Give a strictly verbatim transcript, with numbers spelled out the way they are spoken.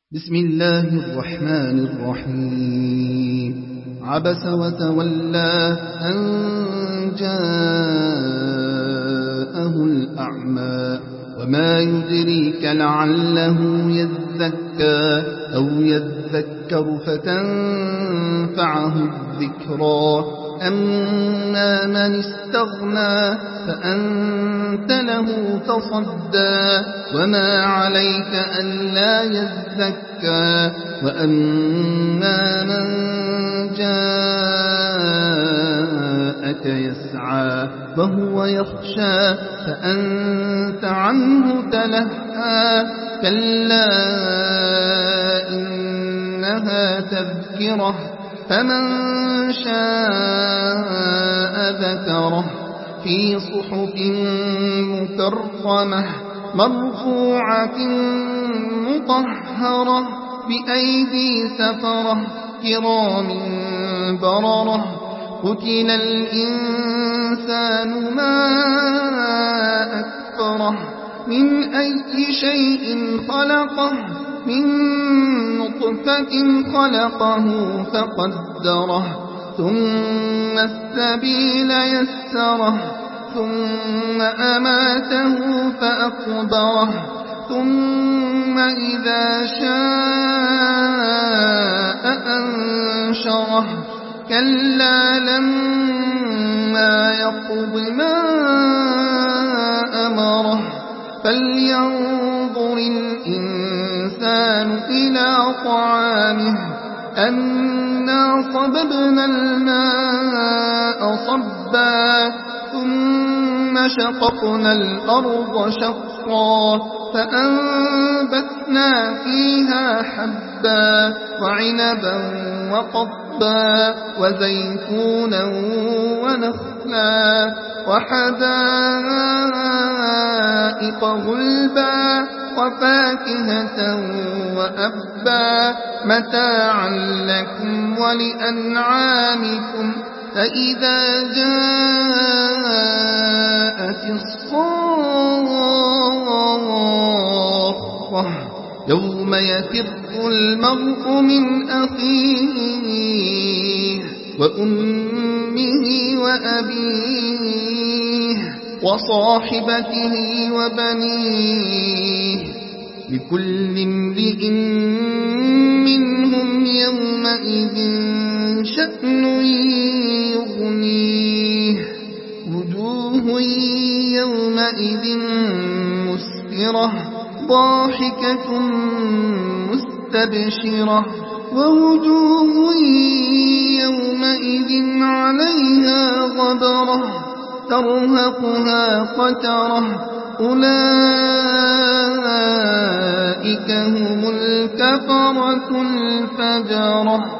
بسم الله الرحمن الرحيم عبس وتولى أن جاءه الأعمى وما يدريك لعله يزكى أو يذكر فتنفعه الذكرى أما من استغنى فأنت له تصدى وما عليك ألا يزكى وأما من جاءك يسعى وهو يخشى فأنت عنه تلهى كلا إنها تذكرة فمن شاء ذكره في صحف مكرمة مرفوعة مطهرة بأيدي سفرة كرام بررة قتل الإنسان ما أكفره من أي شيء خلقه من نطفة خلقه فقدره ثم السبيل يسره ثم أماته فأقبره ثم إذا شاء أنشره كلا لما يقض ما أمره فلينظر الإنسان إلى طعامه أنا صببنا الماء صبا ثم شققنا الأرض شقا فأنبتنا فيها حبا وعنبا وقضبا وزيتونا ونخلا وحدائق غلبا وفاكهة وأبا متاعا لكم ولأنعامكم فإذا جاءت الصاخة يوم يفر المرء من أخيه وأمه وأبيه وصاحبته وبنيه لكل امرئ منهم يومئذ شأن يغنيه وجوه يومئذ مسفرة ضاحكة مستبشرة ووجوه يومئذ عليها غبرة ترهقها قترة أولئك هم الكفرة الفجرة.